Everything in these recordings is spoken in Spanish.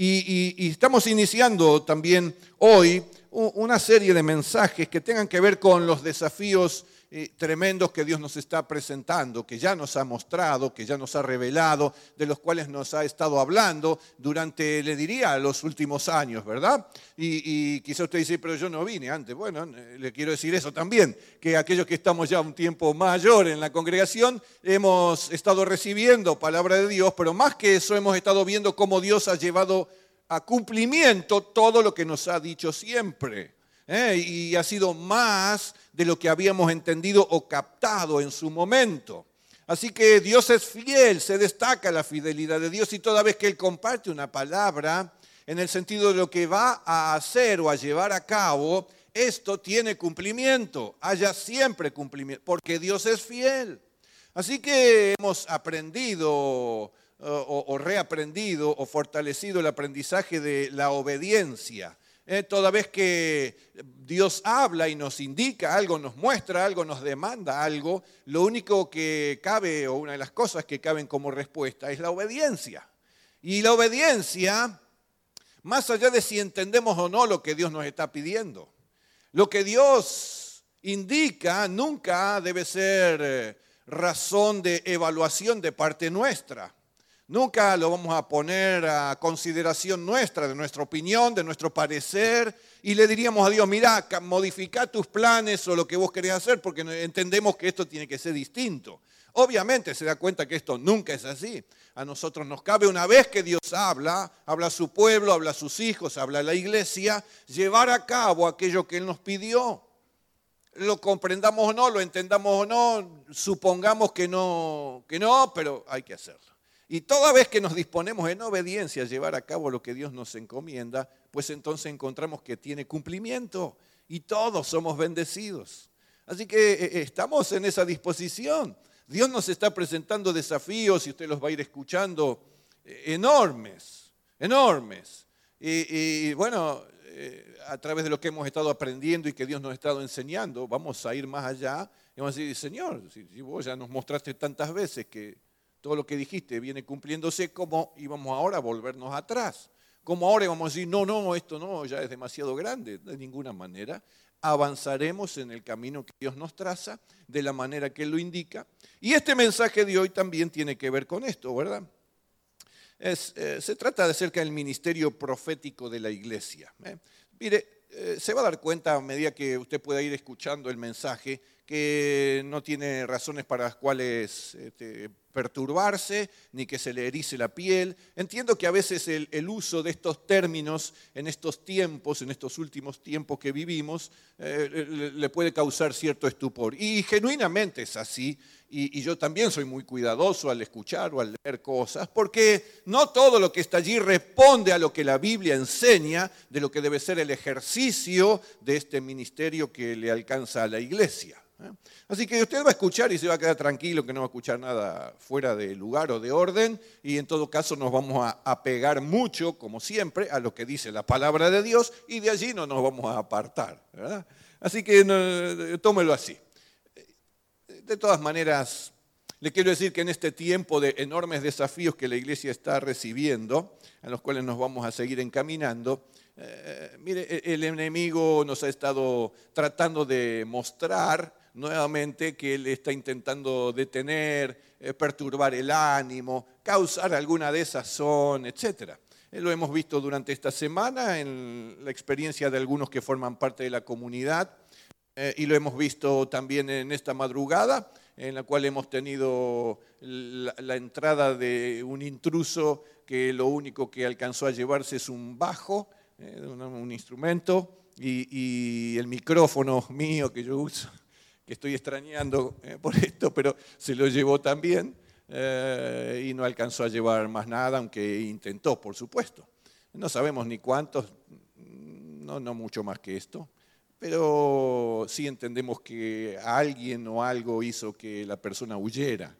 Y estamos iniciando también hoy una serie de mensajes que tengan que ver con los desafíos tremendos que Dios nos está presentando, que ya nos ha mostrado, que ya nos ha revelado, de los cuales nos ha estado hablando durante, le diría, los últimos años, ¿verdad? Y quizá usted dice, pero yo no vine antes. Bueno, le quiero decir eso también, que aquellos que estamos ya un tiempo mayor en la congregación, hemos estado recibiendo palabra de Dios, pero más que eso hemos estado viendo cómo Dios ha llevado a cumplimiento todo lo que nos ha dicho siempre. Y ha sido más de lo que habíamos entendido o captado en su momento. Así que Dios es fiel, se destaca la fidelidad de Dios y toda vez que Él comparte una palabra, en el sentido de lo que va a hacer o a llevar a cabo, esto tiene cumplimiento, haya siempre cumplimiento, porque Dios es fiel. Así que hemos aprendido o reaprendido o fortalecido el aprendizaje de la obediencia. Toda vez que Dios habla y nos indica algo, nos muestra algo, nos demanda algo, lo único que cabe, o una de las cosas que caben como respuesta, es la obediencia. Y la obediencia, más allá de si entendemos o no lo que Dios nos está pidiendo, lo que Dios indica nunca debe ser razón de evaluación de parte nuestra. Nunca lo vamos a poner a consideración nuestra, de nuestra opinión, de nuestro parecer, y le diríamos a Dios, mira, modifica tus planes o lo que vos querés hacer, porque entendemos que esto tiene que ser distinto. Obviamente se da cuenta que esto nunca es así. A nosotros nos cabe, una vez que Dios habla a su pueblo, habla a sus hijos, habla a la iglesia, llevar a cabo aquello que Él nos pidió. Lo comprendamos o no, lo entendamos o no, supongamos que no, pero hay que hacerlo. Y toda vez que nos disponemos en obediencia a llevar a cabo lo que Dios nos encomienda, pues entonces encontramos que tiene cumplimiento y todos somos bendecidos. Así que estamos en esa disposición. Dios nos está presentando desafíos, y usted los va a ir escuchando, enormes. Y bueno, a través de lo que hemos estado aprendiendo y que Dios nos ha estado enseñando, vamos a ir más allá y vamos a decir, Señor, si vos ya nos mostraste tantas veces que todo lo que dijiste viene cumpliéndose, ¿cómo íbamos ahora a volvernos atrás? ¿Cómo ahora íbamos a decir, no, esto no, ya es demasiado grande? De ninguna manera. Avanzaremos en el camino que Dios nos traza, de la manera que Él lo indica. Y este mensaje de hoy también tiene que ver con esto, ¿verdad? Se trata de acerca del ministerio profético de la iglesia. Mire, se va a dar cuenta a medida que usted pueda ir escuchando el mensaje que no tiene razones para las cuales perturbarse, ni que se le erice la piel. Entiendo que a veces el uso de estos términos en estos tiempos, en estos últimos tiempos que vivimos, le puede causar cierto estupor. Y genuinamente es así, y yo también soy muy cuidadoso al escuchar o al leer cosas, porque no todo lo que está allí responde a lo que la Biblia enseña de lo que debe ser el ejercicio de este ministerio que le alcanza a la iglesia. Así que usted va a escuchar y se va a quedar tranquilo que no va a escuchar nada fuera de lugar o de orden, y en todo caso nos vamos a apegar mucho, como siempre, a lo que dice la palabra de Dios, y de allí no nos vamos a apartar, ¿verdad? Así que tómelo así. De todas maneras, le quiero decir que en este tiempo de enormes desafíos que la iglesia está recibiendo, a los cuales nos vamos a seguir encaminando, mire, el enemigo nos ha estado tratando de mostrar nuevamente que él está intentando detener, perturbar el ánimo, causar alguna desazón, etc. Lo hemos visto durante esta semana en la experiencia de algunos que forman parte de la comunidad, y lo hemos visto también en esta madrugada, en la cual hemos tenido la entrada de un intruso que lo único que alcanzó a llevarse es un bajo, un instrumento, y el micrófono mío que yo uso, que estoy extrañando por esto, pero se lo llevó también, y no alcanzó a llevar más nada, aunque intentó, por supuesto. No sabemos ni cuántos, no mucho más que esto, pero sí entendemos que alguien o algo hizo que la persona huyera,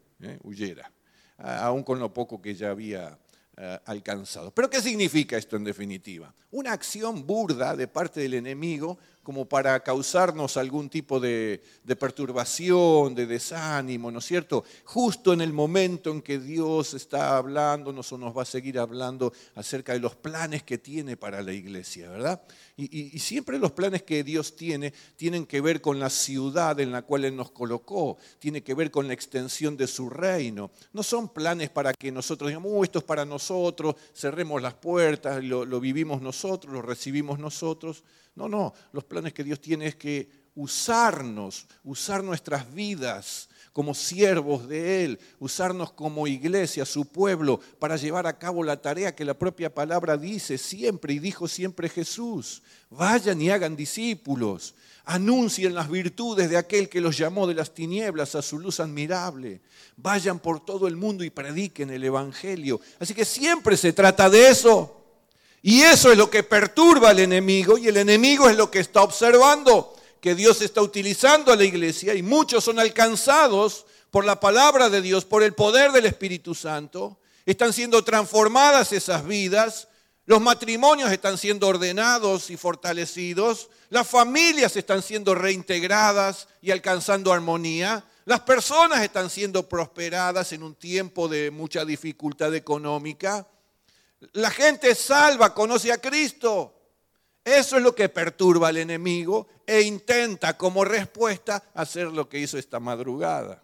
aún con lo poco que ya había alcanzado. ¿Pero qué significa esto en definitiva? Una acción burda de parte del enemigo como para causarnos algún tipo de perturbación, de desánimo, ¿no es cierto? Justo en el momento en que Dios está hablándonos o nos va a seguir hablando acerca de los planes que tiene para la iglesia, ¿verdad? Y siempre los planes que Dios tienen que ver con la ciudad en la cual Él nos colocó, tiene que ver con la extensión de su reino. No son planes para que nosotros digamos, esto es para nosotros, cerremos las puertas, lo vivimos nosotros, lo recibimos nosotros. No, los planes que Dios tiene es que usar nuestras vidas como siervos de Él, usarnos como iglesia, su pueblo, para llevar a cabo la tarea que la propia palabra dice siempre y dijo siempre Jesús. Vayan y hagan discípulos, anuncien las virtudes de aquel que los llamó de las tinieblas a su luz admirable. Vayan por todo el mundo y prediquen el evangelio. Así que siempre se trata de eso. Y eso es lo que perturba al enemigo, y el enemigo es lo que está observando, que Dios está utilizando a la iglesia y muchos son alcanzados por la palabra de Dios, por el poder del Espíritu Santo. Están siendo transformadas esas vidas, los matrimonios están siendo ordenados y fortalecidos, las familias están siendo reintegradas y alcanzando armonía, las personas están siendo prosperadas en un tiempo de mucha dificultad económica. La gente salva, conoce a Cristo. Eso es lo que perturba al enemigo e intenta como respuesta hacer lo que hizo esta madrugada.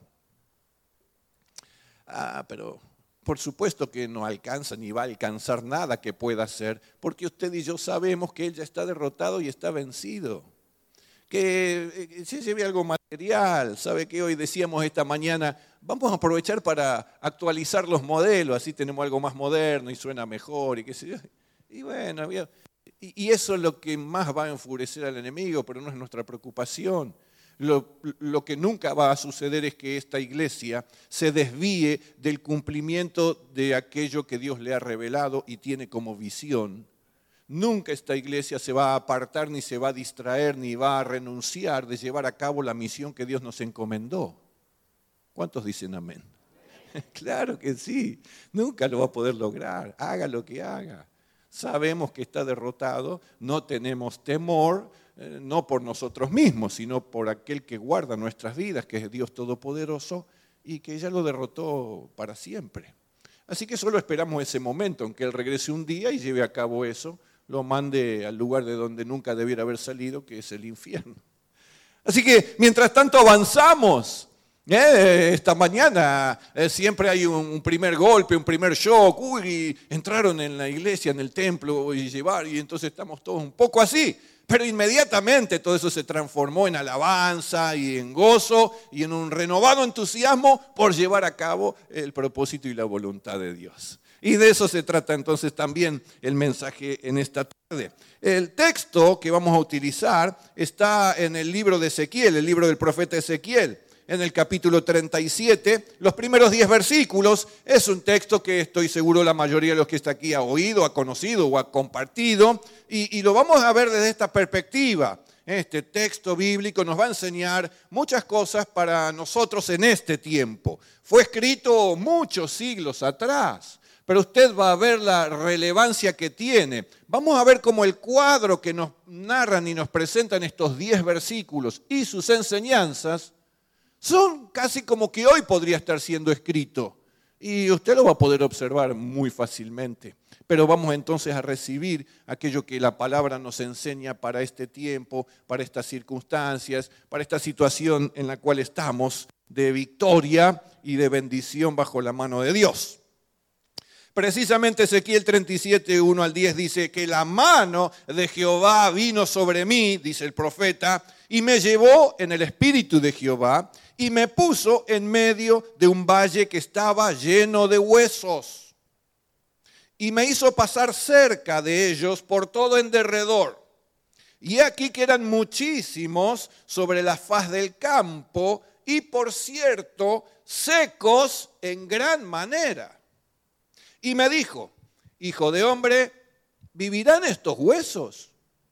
Pero por supuesto que no alcanza ni va a alcanzar nada que pueda hacer, porque usted y yo sabemos que Él ya está derrotado y está vencido. Que se lleve algo material, sabe que hoy decíamos esta mañana, vamos a aprovechar para actualizar los modelos, así tenemos algo más moderno y suena mejor y qué sé yo. Y bueno, y eso es lo que más va a enfurecer al enemigo, pero no es nuestra preocupación. Lo que nunca va a suceder es que esta iglesia se desvíe del cumplimiento de aquello que Dios le ha revelado y tiene como visión. Nunca esta iglesia se va a apartar, ni se va a distraer, ni va a renunciar de llevar a cabo la misión que Dios nos encomendó. ¿Cuántos dicen amén? Claro que sí, nunca lo va a poder lograr, haga lo que haga. Sabemos que está derrotado, no tenemos temor, no por nosotros mismos, sino por aquel que guarda nuestras vidas, que es Dios Todopoderoso, y que ya lo derrotó para siempre. Así que solo esperamos ese momento en que Él regrese un día y lleve a cabo eso, lo mande al lugar de donde nunca debiera haber salido, que es el infierno. Así que mientras tanto avanzamos. Esta mañana siempre hay un primer golpe, un primer shock. Uy, entraron en la iglesia, en el templo y entonces estamos todos un poco así. Pero inmediatamente todo eso se transformó en alabanza y en gozo y en un renovado entusiasmo por llevar a cabo el propósito y la voluntad de Dios. Y de eso se trata entonces también el mensaje en esta tarde. El texto que vamos a utilizar está en el libro de Ezequiel, el libro del profeta Ezequiel. En el capítulo 37, los primeros 10 versículos, es un texto que estoy seguro la mayoría de los que está aquí ha oído, ha conocido o ha compartido, y lo vamos a ver desde esta perspectiva. Este texto bíblico nos va a enseñar muchas cosas para nosotros en este tiempo. Fue escrito muchos siglos atrás, pero usted va a ver la relevancia que tiene. Vamos a ver cómo el cuadro que nos narran y nos presentan estos 10 versículos y sus enseñanzas son casi como que hoy podría estar siendo escrito y usted lo va a poder observar muy fácilmente. Pero vamos entonces a recibir aquello que la palabra nos enseña para este tiempo, para estas circunstancias, para esta situación en la cual estamos de victoria y de bendición bajo la mano de Dios. Precisamente Ezequiel 37, 1 al 10 dice que la mano de Jehová vino sobre mí, dice el profeta, y me llevó en el espíritu de Jehová y me puso en medio de un valle que estaba lleno de huesos. Y me hizo pasar cerca de ellos por todo en derredor. Y aquí que eran muchísimos sobre la faz del campo y por cierto secos en gran manera. Y me dijo, hijo de hombre, ¿vivirán estos huesos?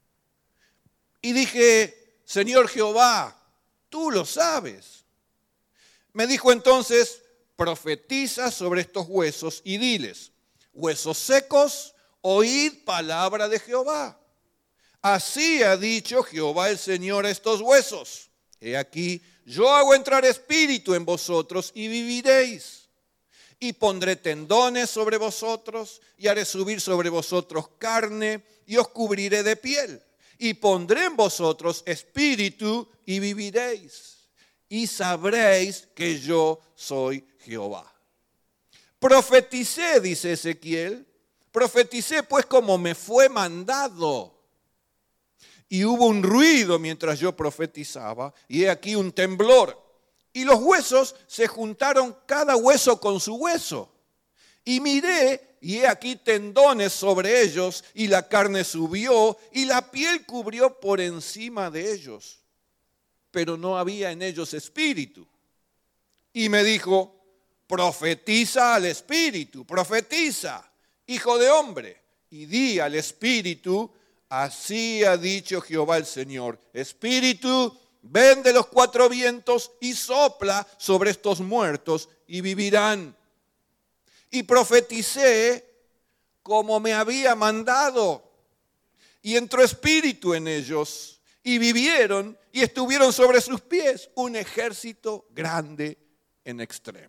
Y dije, Señor Jehová, tú lo sabes. Me dijo entonces, profetiza sobre estos huesos y diles, huesos secos, oíd palabra de Jehová. así ha dicho Jehová el Señor a estos huesos. He aquí, yo hago entrar espíritu en vosotros y viviréis. Y pondré tendones sobre vosotros y haré subir sobre vosotros carne y os cubriré de piel. Y pondré en vosotros espíritu y viviréis. Y sabréis que yo soy Jehová. Profeticé, dice Ezequiel, profeticé pues como me fue mandado. Y hubo un ruido mientras yo profetizaba, y he aquí un temblor. Y los huesos se juntaron cada hueso con su hueso. Y miré, y he aquí tendones sobre ellos, y la carne subió, y la piel cubrió por encima de ellos. Pero no había en ellos espíritu. Y me dijo, profetiza al espíritu, profetiza, hijo de hombre, y di al espíritu, así ha dicho Jehová el Señor, espíritu, ven de los cuatro vientos y sopla sobre estos muertos y vivirán. Y profeticé como me había mandado, y entró espíritu en ellos, y vivieron y estuvieron sobre sus pies un ejército grande en extremo.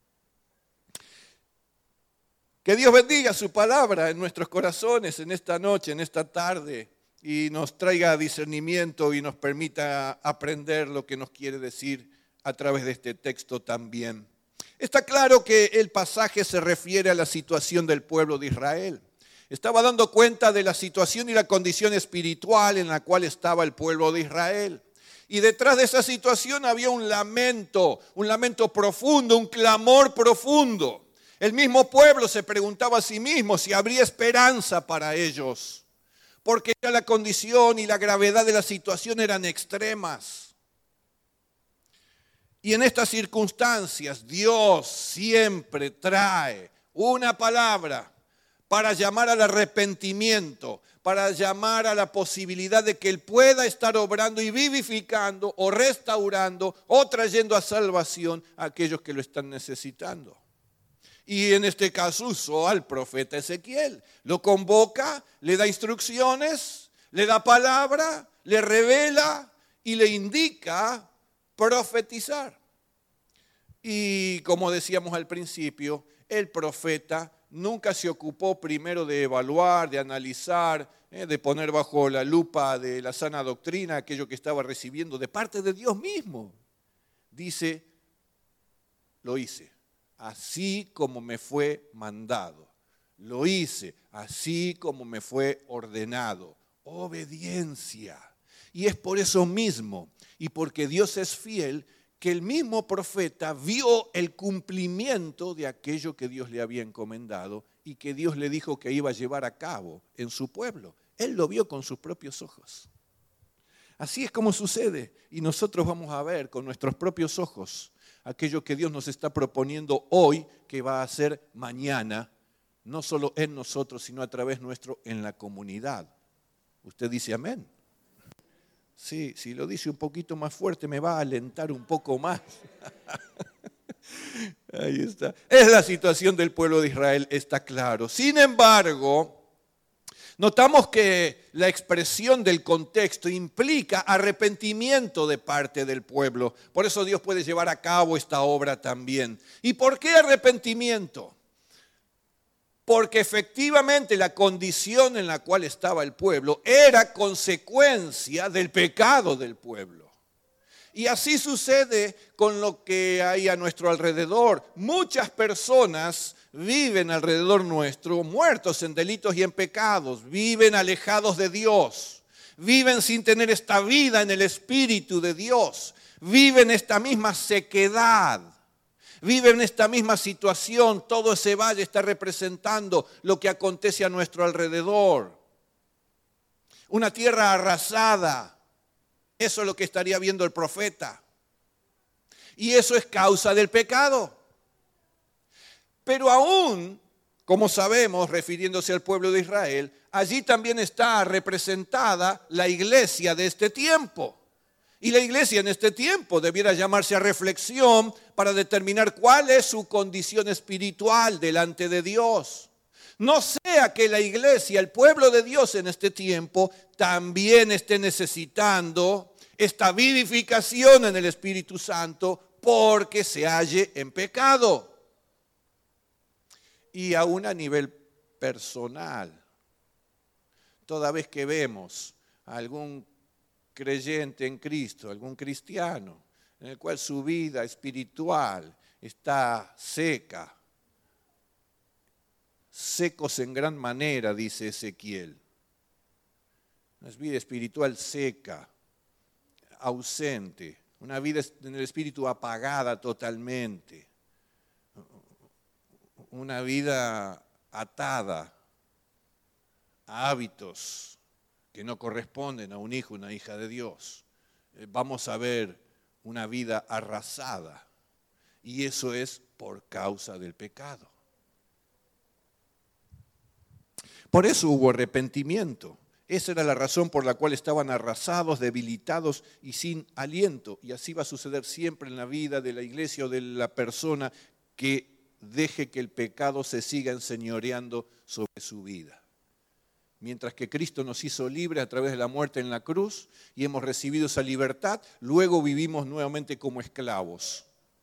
Que Dios bendiga su palabra en nuestros corazones en esta noche, en esta tarde, y nos traiga discernimiento y nos permita aprender lo que nos quiere decir a través de este texto también. Está claro que el pasaje se refiere a la situación del pueblo de Israel. Estaba dando cuenta de la situación y la condición espiritual en la cual estaba el pueblo de Israel. Y detrás de esa situación había un lamento profundo, un clamor profundo. El mismo pueblo se preguntaba a sí mismo si habría esperanza para ellos, porque ya la condición y la gravedad de la situación eran extremas. Y en estas circunstancias Dios siempre trae una palabra para llamar al arrepentimiento, para llamar a la posibilidad de que Él pueda estar obrando y vivificando o restaurando o trayendo a salvación a aquellos que lo están necesitando. Y en este caso usó al profeta Ezequiel. Lo convoca, le da instrucciones, le da palabra, le revela y le indica profetizar. Y como decíamos al principio, el profeta nunca se ocupó primero de evaluar, de analizar, de poner bajo la lupa de la sana doctrina aquello que estaba recibiendo de parte de Dios mismo. Dice, lo hice. Así como me fue mandado. Lo hice así como me fue ordenado. Obediencia. Y es por eso mismo, y porque Dios es fiel, que el mismo profeta vio el cumplimiento de aquello que Dios le había encomendado y que Dios le dijo que iba a llevar a cabo en su pueblo. Él lo vio con sus propios ojos. Así es como sucede, y nosotros vamos a ver con nuestros propios ojos aquello que Dios nos está proponiendo hoy, que va a hacer mañana, no solo en nosotros, sino a través nuestro en la comunidad. ¿Usted dice amén? Sí, si lo dice un poquito más fuerte me va a alentar un poco más. Ahí está. Es la situación del pueblo de Israel, está claro. Sin embargo, notamos que la expresión del contexto implica arrepentimiento de parte del pueblo. Por eso Dios puede llevar a cabo esta obra también. ¿Y por qué arrepentimiento? Porque efectivamente la condición en la cual estaba el pueblo era consecuencia del pecado del pueblo. Y así sucede con lo que hay a nuestro alrededor. Muchas personas viven alrededor nuestro muertos en delitos y en pecados, viven alejados de Dios, viven sin tener esta vida en el Espíritu de Dios, viven esta misma sequedad, viven esta misma situación. Todo ese valle está representando lo que acontece a nuestro alrededor. Una tierra arrasada, eso es lo que estaría viendo el profeta. Y eso es causa del pecado. Pero aún, como sabemos, refiriéndose al pueblo de Israel, allí también está representada la iglesia de este tiempo. Y la iglesia en este tiempo debiera llamarse a reflexión para determinar cuál es su condición espiritual delante de Dios. No sea que la iglesia, el pueblo de Dios en este tiempo, también esté necesitando esta vivificación en el Espíritu Santo porque se halle en pecado. Y aún a nivel personal, toda vez que vemos a algún creyente en Cristo, algún cristiano, en el cual su vida espiritual está seca, secos en gran manera, dice Ezequiel. Una vida espiritual seca, ausente, una vida en el espíritu apagada totalmente, una vida atada a hábitos que no corresponden a un hijo, una hija de Dios. Vamos a ver una vida arrasada, y eso es por causa del pecado. Por eso hubo arrepentimiento. Esa era la razón por la cual estaban arrasados, debilitados y sin aliento. Y así va a suceder siempre en la vida de la iglesia o de la persona que deje que el pecado se siga enseñoreando sobre su vida. Mientras que Cristo nos hizo libres a través de la muerte en la cruz y hemos recibido esa libertad, luego vivimos nuevamente como esclavos.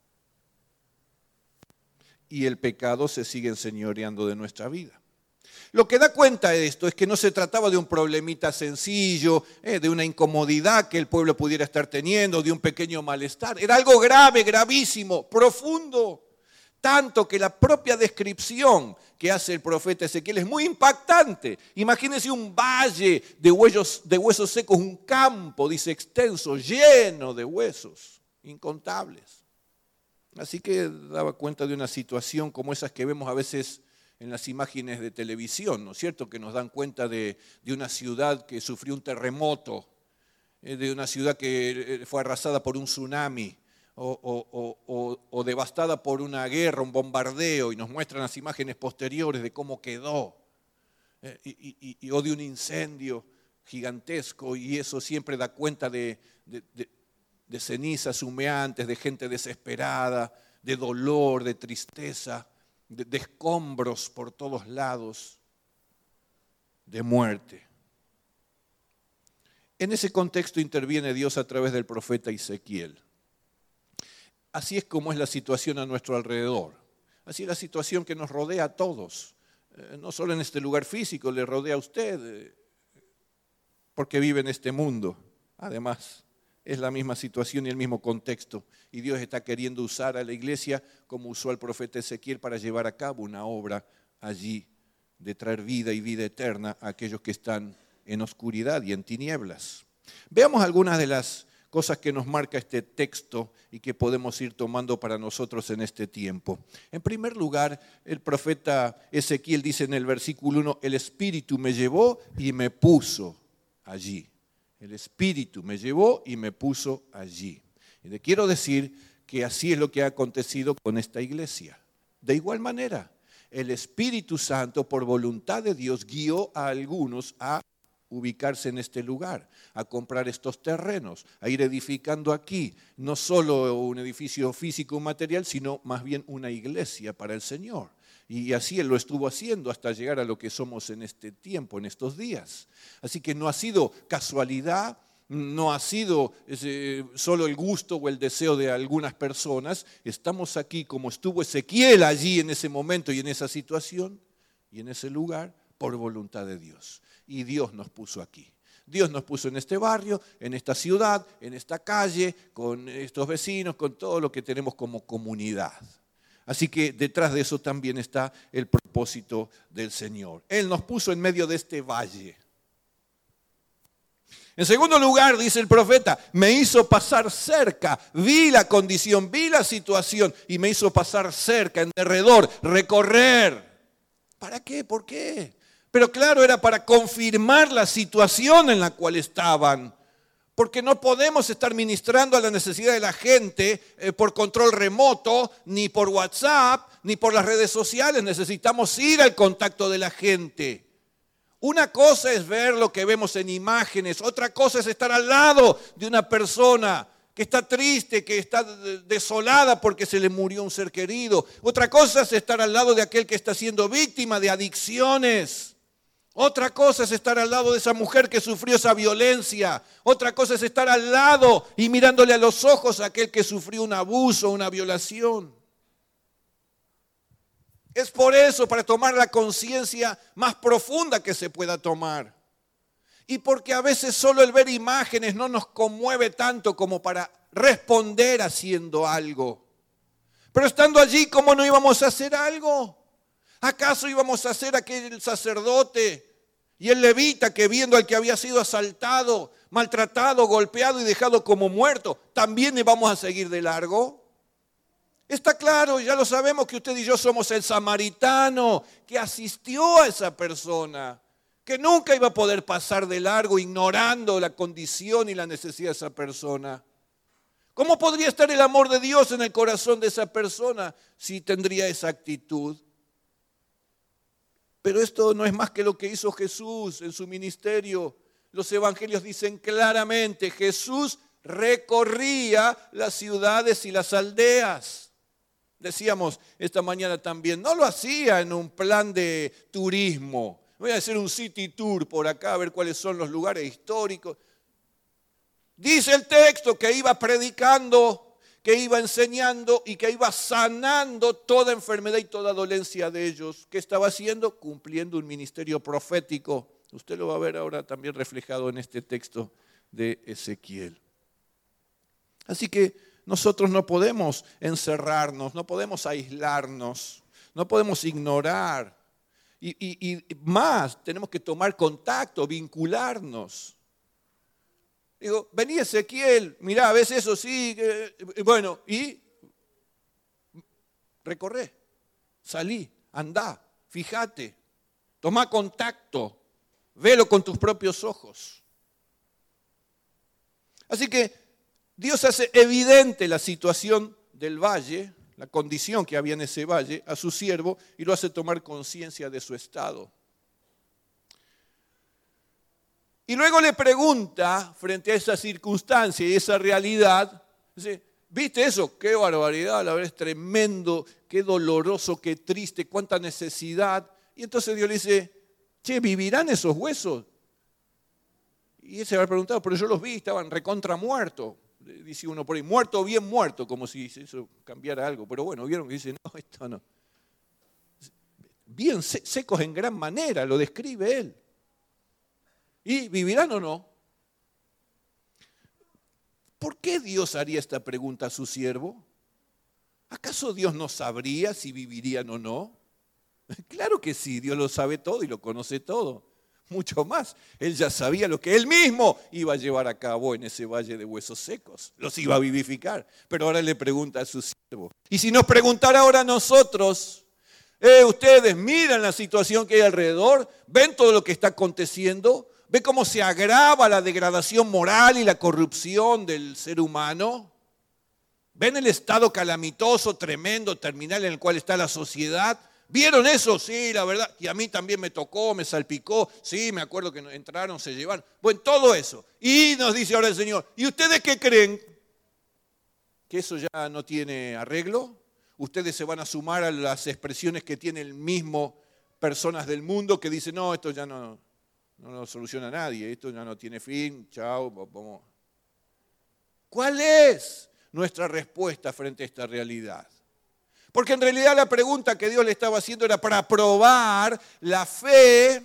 Y el pecado se sigue enseñoreando de nuestra vida. Lo que da cuenta de esto es que no se trataba de un problemita sencillo, de una incomodidad que el pueblo pudiera estar teniendo, de un pequeño malestar. Era algo grave, gravísimo, profundo. Tanto que la propia descripción que hace el profeta Ezequiel es muy impactante. Imagínense un valle de huesos secos, un campo, dice, extenso, lleno de huesos, incontables. Así que daba cuenta de una situación como esas que vemos a veces en las imágenes de televisión, ¿no es cierto? Que nos dan cuenta de una ciudad que sufrió un terremoto, de una ciudad que fue arrasada por un tsunami o devastada por una guerra, un bombardeo, y nos muestran las imágenes posteriores de cómo quedó, o de un incendio gigantesco, y eso siempre da cuenta de cenizas humeantes, de gente desesperada, de dolor, de tristeza, de escombros por todos lados, de muerte. En ese contexto interviene Dios a través del profeta Ezequiel. Así es como es la situación a nuestro alrededor. Así es la situación que nos rodea a todos. No solo en este lugar físico, le rodea a usted, porque vive en este mundo. Además, es la misma situación y el mismo contexto. Y Dios está queriendo usar a la iglesia como usó al profeta Ezequiel para llevar a cabo una obra allí de traer vida y vida eterna a aquellos que están en oscuridad y en tinieblas. Veamos algunas de las cosas que nos marca este texto y que podemos ir tomando para nosotros en este tiempo. En primer lugar, el profeta Ezequiel dice en el versículo 1, el Espíritu me llevó y me puso allí. El Espíritu me llevó y me puso allí. Y le quiero decir que así es lo que ha acontecido con esta iglesia. De igual manera, el Espíritu Santo, por voluntad de Dios, guió a algunos a ubicarse en este lugar, a comprar estos terrenos, a ir edificando aquí, no solo un edificio físico material, sino más bien una iglesia para el Señor. Y así Él lo estuvo haciendo hasta llegar a lo que somos en este tiempo, en estos días. Así que no ha sido casualidad, no ha sido solo el gusto o el deseo de algunas personas. Estamos aquí como estuvo Ezequiel allí en ese momento y en esa situación y en ese lugar por voluntad de Dios. Y Dios nos puso aquí. Dios nos puso en este barrio, en esta ciudad, en esta calle, con estos vecinos, con todo lo que tenemos como comunidad. Así que detrás de eso también está el propósito del Señor. Él nos puso en medio de este valle. En segundo lugar, dice el profeta, me hizo pasar cerca, vi la condición, vi la situación y me hizo pasar cerca, en derredor, recorrer. ¿Para qué? ¿Por qué? Pero claro, era para confirmar la situación en la cual estaban. Porque no podemos estar ministrando a la necesidad de la gente por control remoto, ni por WhatsApp, ni por las redes sociales. Necesitamos ir al contacto de la gente. Una cosa es ver lo que vemos en imágenes, otra cosa es estar al lado de una persona que está triste, que está desolada porque se le murió un ser querido. Otra cosa es estar al lado de aquel que está siendo víctima de adicciones. Otra cosa es estar al lado de esa mujer que sufrió esa violencia. Otra cosa es estar al lado y mirándole a los ojos a aquel que sufrió un abuso, una violación. Es por eso, para tomar la conciencia más profunda que se pueda tomar. Y porque a veces solo el ver imágenes no nos conmueve tanto como para responder haciendo algo. Pero estando allí, ¿cómo no íbamos a hacer algo? ¿Acaso íbamos a ser aquel sacerdote y el levita que viendo al que había sido asaltado, maltratado, golpeado y dejado como muerto, también íbamos a seguir de largo? Está claro, ya lo sabemos que usted y yo somos el samaritano que asistió a esa persona, que nunca iba a poder pasar de largo ignorando la condición y la necesidad de esa persona. ¿Cómo podría estar el amor de Dios en el corazón de esa persona si tendría esa actitud? Pero esto no es más que lo que hizo Jesús en su ministerio. Los evangelios dicen claramente, Jesús recorría las ciudades y las aldeas. Decíamos esta mañana también, no lo hacía en un plan de turismo. Voy a hacer un city tour por acá a ver cuáles son los lugares históricos. Dice el texto que iba predicando, que iba enseñando y que iba sanando toda enfermedad y toda dolencia de ellos. ¿Qué estaba haciendo? Cumpliendo un ministerio profético. Usted lo va a ver ahora también reflejado en este texto de Ezequiel. Así que nosotros no podemos encerrarnos, no podemos aislarnos, no podemos ignorar. Y más, tenemos que tomar contacto, vincularnos. Digo, vení Ezequiel, mirá, ¿ves eso? Sí, bueno, y recorré, salí, andá, fíjate, tomá contacto, velo con tus propios ojos. Así que Dios hace evidente la situación del valle, la condición que había en ese valle, a su siervo y lo hace tomar conciencia de su estado. Y luego le pregunta, frente a esa circunstancia y esa realidad, dice, ¿viste eso? Qué barbaridad, la verdad es tremendo, qué doloroso, qué triste, cuánta necesidad. Y entonces Dios le dice, che, ¿vivirán esos huesos? Y él se había preguntado, pero yo los vi, estaban recontra muertos. Dice uno por ahí, muerto o bien muerto, como si eso cambiara algo. Pero bueno, vieron que dice, no, esto no. Bien secos en gran manera, lo describe él. ¿Y vivirán o no? ¿Por qué Dios haría esta pregunta a su siervo? ¿Acaso Dios no sabría si vivirían o no? Claro que sí, Dios lo sabe todo y lo conoce todo. Mucho más, Él ya sabía lo que Él mismo iba a llevar a cabo en ese valle de huesos secos. Los iba a vivificar. Pero ahora le pregunta a su siervo. Y si nos preguntara ahora a nosotros, ustedes miran la situación que hay alrededor, ven todo lo que está aconteciendo, ven cómo se agrava la degradación moral y la corrupción del ser humano, ven el estado calamitoso, tremendo, terminal en el cual está la sociedad. ¿Vieron eso? Sí, la verdad. Y a mí también me tocó, me salpicó. Sí, me acuerdo que entraron, se llevaron. Bueno, todo eso. Y nos dice ahora el Señor, ¿y ustedes qué creen? ¿Que eso ya no tiene arreglo? ¿Ustedes se van a sumar a las expresiones que tiene el mismo personas del mundo que dicen, no, esto ya no lo soluciona nadie, esto ya no tiene fin, chao, vamos? ¿Cuál es nuestra respuesta frente a esta realidad? Porque en realidad la pregunta que Dios le estaba haciendo era para probar la fe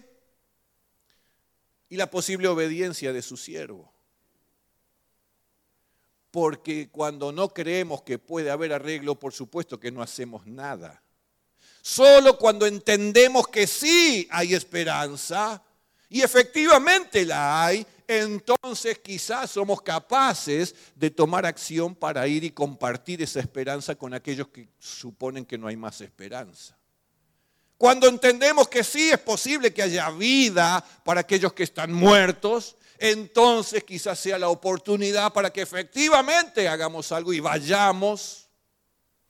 y la posible obediencia de su siervo. Porque cuando no creemos que puede haber arreglo, por supuesto que no hacemos nada. Solo cuando entendemos que sí hay esperanza, y efectivamente la hay, entonces quizás somos capaces de tomar acción para ir y compartir esa esperanza con aquellos que suponen que no hay más esperanza. Cuando entendemos que sí es posible que haya vida para aquellos que están muertos, entonces quizás sea la oportunidad para que efectivamente hagamos algo y vayamos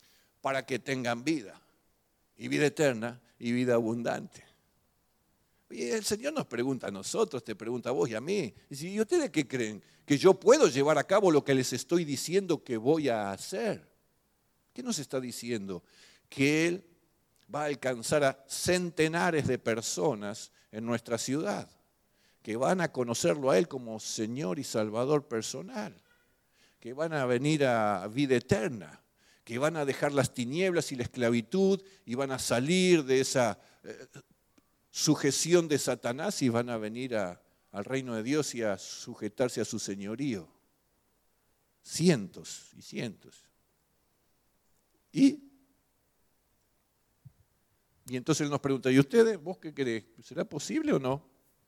para que tengan vida, y vida eterna y vida abundante. Y el Señor nos pregunta a nosotros, te pregunta a vos y a mí. ¿Y ustedes qué creen? ¿Que yo puedo llevar a cabo lo que les estoy diciendo que voy a hacer? ¿Qué nos está diciendo? Que Él va a alcanzar a centenares de personas en nuestra ciudad, que van a conocerlo a Él como Señor y Salvador personal, que van a venir a vida eterna, que van a dejar las tinieblas y la esclavitud y van a salir de esa sujeción de Satanás y van a venir al reino de Dios y a sujetarse a su señorío. Cientos y cientos. Y entonces Él nos pregunta, ¿y ustedes, vos qué querés? ¿Será posible o no?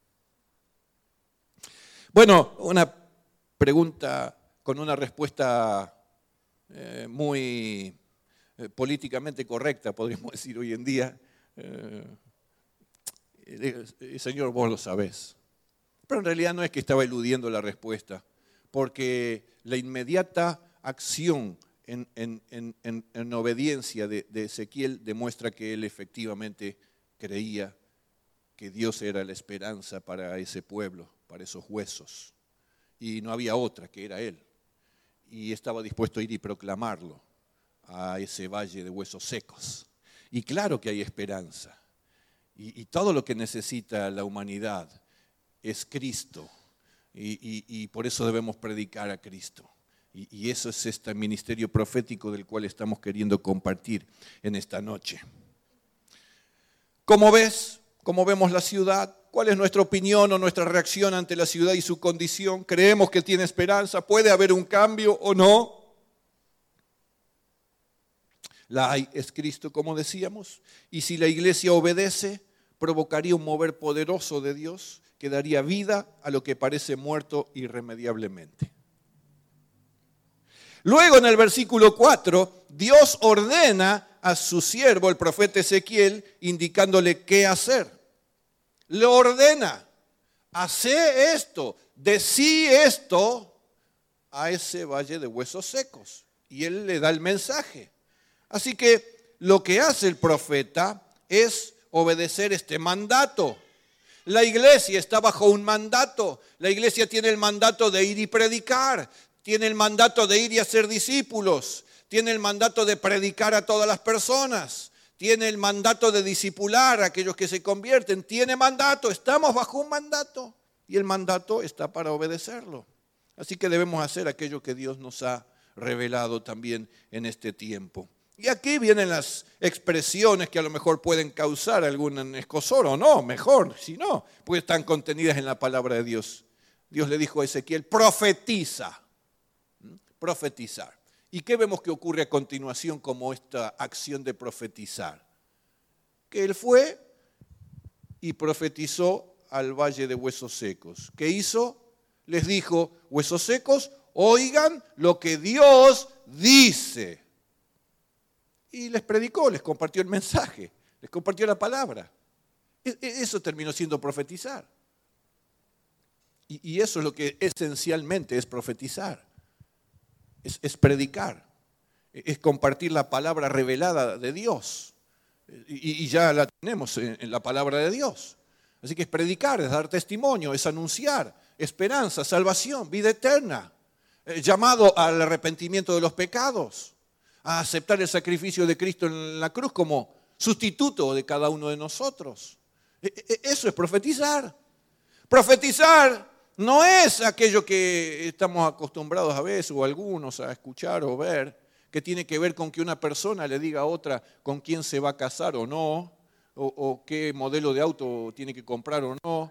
Bueno, una pregunta con una respuesta muy políticamente correcta, podríamos decir hoy en día. Señor, vos lo sabés. Pero en realidad no es que estaba eludiendo la respuesta, porque la inmediata acción en obediencia de Ezequiel demuestra que él efectivamente creía que Dios era la esperanza para ese pueblo, para esos huesos. Y no había otra, que era Él. Y estaba dispuesto a ir y proclamarlo a ese valle de huesos secos. Y claro que hay esperanza. Y todo lo que necesita la humanidad es Cristo. Y por eso debemos predicar a Cristo. Y eso es este ministerio profético del cual estamos queriendo compartir en esta noche. ¿Cómo ves? ¿Cómo vemos la ciudad? ¿Cuál es nuestra opinión o nuestra reacción ante la ciudad y su condición? ¿Creemos que tiene esperanza? ¿Puede haber un cambio o no? La hay es Cristo, como decíamos. Y si la iglesia obedece, provocaría un mover poderoso de Dios que daría vida a lo que parece muerto irremediablemente. Luego en el versículo 4, Dios ordena a su siervo, el profeta Ezequiel, indicándole qué hacer. Le ordena, hace esto, decí esto a ese valle de huesos secos. Y él le da el mensaje. Así que lo que hace el profeta es obedecer este mandato. La iglesia está bajo un mandato. La iglesia tiene el mandato de ir y predicar. Tiene el mandato de ir y hacer discípulos. Tiene el mandato de predicar a todas las personas. Tiene el mandato de discipular a aquellos que se convierten. Tiene mandato, estamos bajo un mandato. Y el mandato está para obedecerlo. Así que debemos hacer aquello que Dios nos ha revelado también en este tiempo. Y aquí vienen las expresiones que a lo mejor pueden causar algún escozor o no, mejor, si no, pues están contenidas en la palabra de Dios. Dios le dijo a Ezequiel, profetiza. Profetizar. ¿Y qué vemos que ocurre a continuación como esta acción de profetizar? Que él fue y profetizó al valle de huesos secos. ¿Qué hizo? Les dijo, huesos secos, oigan lo que Dios dice. Y les predicó, les compartió el mensaje, les compartió la palabra. Eso terminó siendo profetizar. Y eso es lo que esencialmente es profetizar. Es predicar, es compartir la palabra revelada de Dios. Y ya la tenemos en la palabra de Dios. Así que es predicar, es dar testimonio, es anunciar esperanza, salvación, vida eterna. Llamado al arrepentimiento de los pecados, a aceptar el sacrificio de Cristo en la cruz como sustituto de cada uno de nosotros. Eso es profetizar. Profetizar no es aquello que estamos acostumbrados a veces o algunos a escuchar o ver, que tiene que ver con que una persona le diga a otra con quién se va a casar o no, o qué modelo de auto tiene que comprar o no.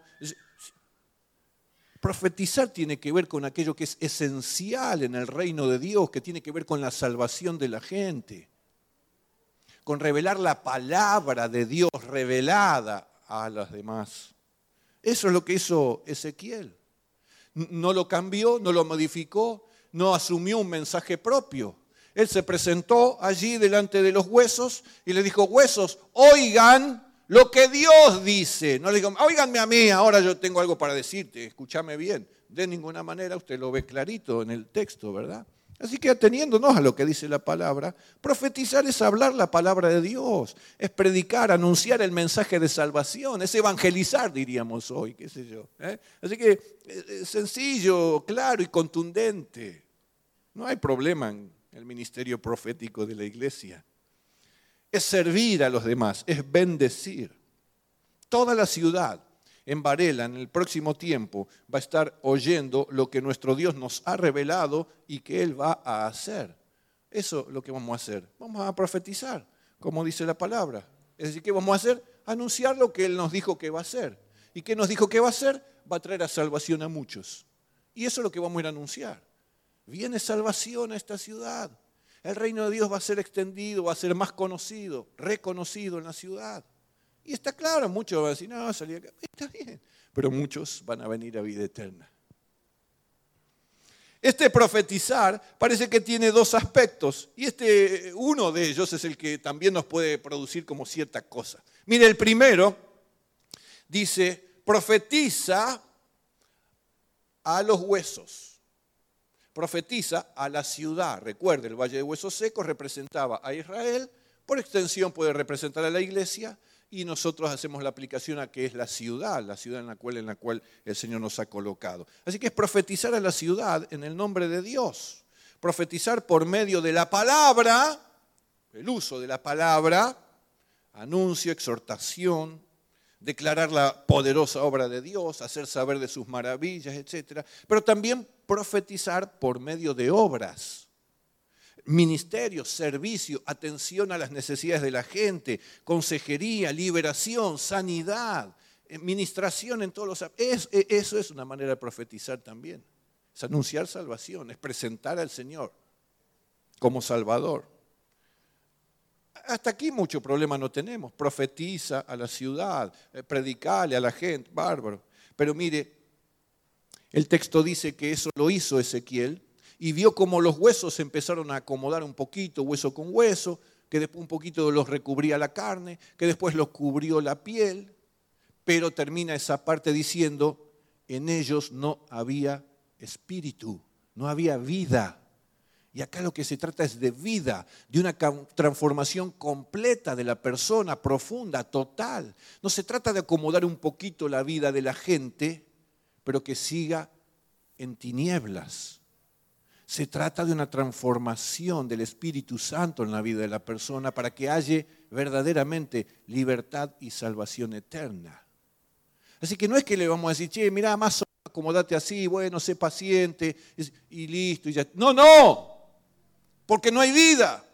Profetizar tiene que ver con aquello que es esencial en el reino de Dios, que tiene que ver con la salvación de la gente, con revelar la palabra de Dios revelada a las demás. Eso es lo que hizo Ezequiel. No lo cambió, no lo modificó, no asumió un mensaje propio. Él se presentó allí delante de los huesos y le dijo, huesos, oigan lo que Dios dice. No le digo, óiganme a mí, ahora yo tengo algo para decirte, escúchame bien. De ninguna manera, usted lo ve clarito en el texto, ¿verdad? Así que ateniéndonos a lo que dice la palabra, profetizar es hablar la palabra de Dios, es predicar, anunciar el mensaje de salvación, es evangelizar, diríamos hoy, qué sé yo. Así que sencillo, claro y contundente. No hay problema en el ministerio profético de la iglesia. Es servir a los demás, es bendecir. Toda la ciudad en Varela, en el próximo tiempo, va a estar oyendo lo que nuestro Dios nos ha revelado y que Él va a hacer. Eso es lo que vamos a hacer. Vamos a profetizar, como dice la palabra. Es decir, ¿qué vamos a hacer? Anunciar lo que Él nos dijo que va a hacer. ¿Y qué nos dijo que va a hacer? Va a traer a salvación a muchos. Y eso es lo que vamos a ir a anunciar. Viene salvación a esta ciudad. El reino de Dios va a ser extendido, va a ser más conocido, reconocido en la ciudad. Y está claro, muchos van a decir, no, salí acá, está bien, pero muchos van a venir a vida eterna. Este profetizar parece que tiene dos aspectos, y uno de ellos es el que también nos puede producir como cierta cosa. Mire, el primero dice, profetiza a los huesos, profetiza a la ciudad. Recuerde, el Valle de Huesos Secos representaba a Israel, por extensión puede representar a la iglesia, y nosotros hacemos la aplicación a que es la ciudad en la cual el Señor nos ha colocado. Así que es profetizar a la ciudad en el nombre de Dios. Profetizar por medio de la palabra, el uso de la palabra, anuncio, exhortación, declarar la poderosa obra de Dios, hacer saber de sus maravillas, etc. Pero también profetizar por medio de obras. Ministerio, servicio, atención a las necesidades de la gente, consejería, liberación, sanidad, ministración en todos los... Eso es una manera de profetizar también. Es anunciar salvación, es presentar al Señor como Salvador. Hasta aquí mucho problema no tenemos. Profetiza a la ciudad, predicale a la gente, bárbaro. Pero mire, el texto dice que eso lo hizo Ezequiel, y vio como los huesos se empezaron a acomodar un poquito, hueso con hueso, que después un poquito los recubría la carne, que después los cubrió la piel, pero termina esa parte diciendo, en ellos no había espíritu, no había vida. Y acá lo que se trata es de vida, de una transformación completa de la persona, profunda, total. No se trata de acomodar un poquito la vida de la gente, pero que siga en tinieblas. Se trata de una transformación del Espíritu Santo en la vida de la persona para que haya verdaderamente libertad y salvación eterna. Así que no es que le vamos a decir, che, mirá, más o menos acomodate así, bueno, sé paciente y listo. Y ya. No, porque no hay vida.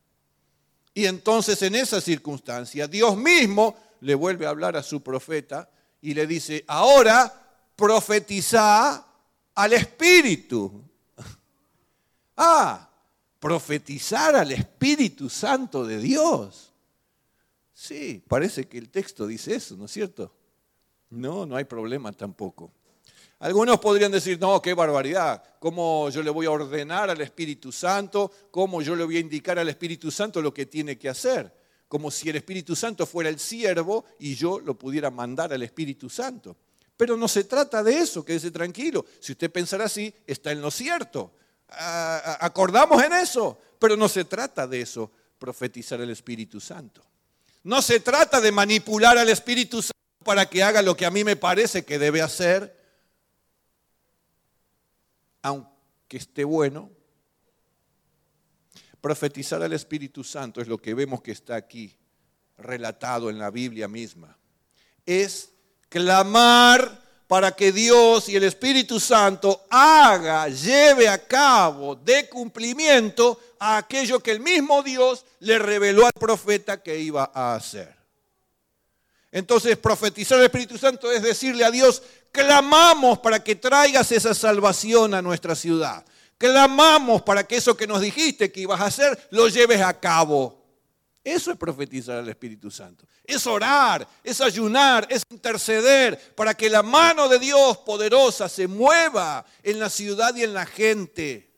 Y entonces en esa circunstancia Dios mismo le vuelve a hablar a su profeta y le dice, ahora profetiza al Espíritu. Profetizar al Espíritu Santo de Dios. Sí, parece que el texto dice eso, ¿no es cierto? No hay problema tampoco. Algunos podrían decir, no, qué barbaridad, ¿cómo yo le voy a ordenar al Espíritu Santo? ¿Cómo yo le voy a indicar al Espíritu Santo lo que tiene que hacer? Como si el Espíritu Santo fuera el siervo y yo lo pudiera mandar al Espíritu Santo. Pero no se trata de eso, quédese tranquilo. Si usted pensara así, está en lo cierto. Acordamos en eso, pero no se trata de eso, profetizar el Espíritu Santo. No se trata de manipular al Espíritu Santo para que haga lo que a mí me parece que debe hacer, aunque esté bueno. Profetizar al Espíritu Santo es lo que vemos que está aquí relatado en la Biblia misma. Es clamar para que Dios y el Espíritu Santo lleve a cabo de cumplimiento a aquello que el mismo Dios le reveló al profeta que iba a hacer. Entonces, profetizar al Espíritu Santo es decirle a Dios, clamamos para que traigas esa salvación a nuestra ciudad. Clamamos para que eso que nos dijiste que ibas a hacer, lo lleves a cabo. Eso es profetizar al Espíritu Santo. Es orar, es ayunar, es interceder para que la mano de Dios poderosa se mueva en la ciudad y en la gente.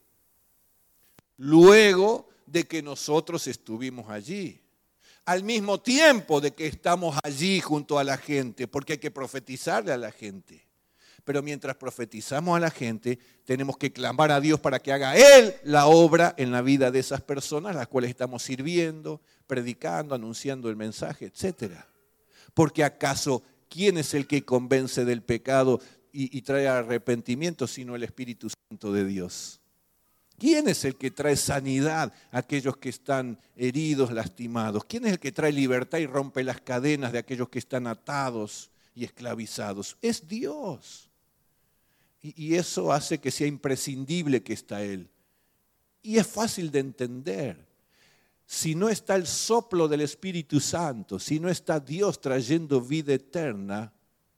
Luego de que nosotros estuvimos allí. Al mismo tiempo de que estamos allí junto a la gente, porque hay que profetizarle a la gente. Pero mientras profetizamos a la gente, tenemos que clamar a Dios para que haga Él la obra en la vida de esas personas, a las cuales estamos sirviendo, predicando, anunciando el mensaje, etc. Porque acaso, ¿quién es el que convence del pecado y trae arrepentimiento sino el Espíritu Santo de Dios? ¿Quién es el que trae sanidad a aquellos que están heridos, lastimados? ¿Quién es el que trae libertad y rompe las cadenas de aquellos que están atados y esclavizados? Es Dios. Y eso hace que sea imprescindible que está Él. Y es fácil de entender. Si no está el soplo del Espíritu Santo, si no está Dios trayendo vida eterna,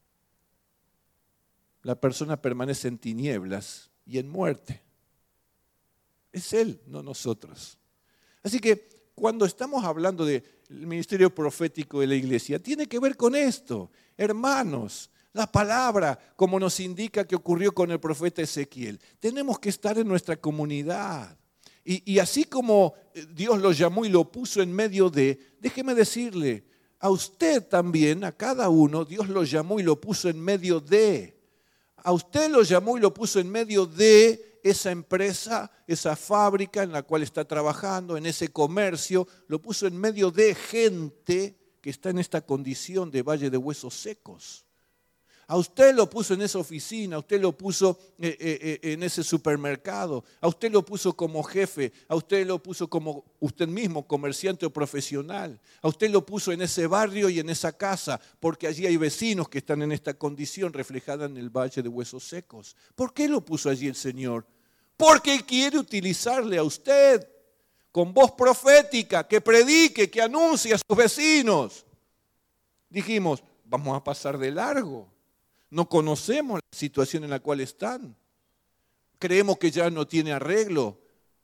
la persona permanece en tinieblas y en muerte. Es Él, no nosotros. Así que cuando estamos hablando del ministerio profético de la iglesia, tiene que ver con esto. Hermanos, la palabra, como nos indica que ocurrió con el profeta Ezequiel, tenemos que estar en nuestra comunidad. Y así como Dios lo llamó y lo puso en medio de, déjeme decirle, a usted también, a cada uno, Dios lo llamó y lo puso en medio de. A usted lo llamó y lo puso en medio de esa empresa, esa fábrica en la cual está trabajando, en ese comercio, lo puso en medio de gente que está en esta condición de valle de huesos secos. A usted lo puso en esa oficina, a usted lo puso en ese supermercado, a usted lo puso como jefe, a usted lo puso como usted mismo, comerciante o profesional, a usted lo puso en ese barrio y en esa casa, porque allí hay vecinos que están en esta condición reflejada en el valle de huesos secos. ¿Por qué lo puso allí el Señor? Porque quiere utilizarle a usted con voz profética, que predique, que anuncie a sus vecinos. Dijimos, vamos a pasar de largo. No conocemos la situación en la cual están. Creemos que ya no tiene arreglo.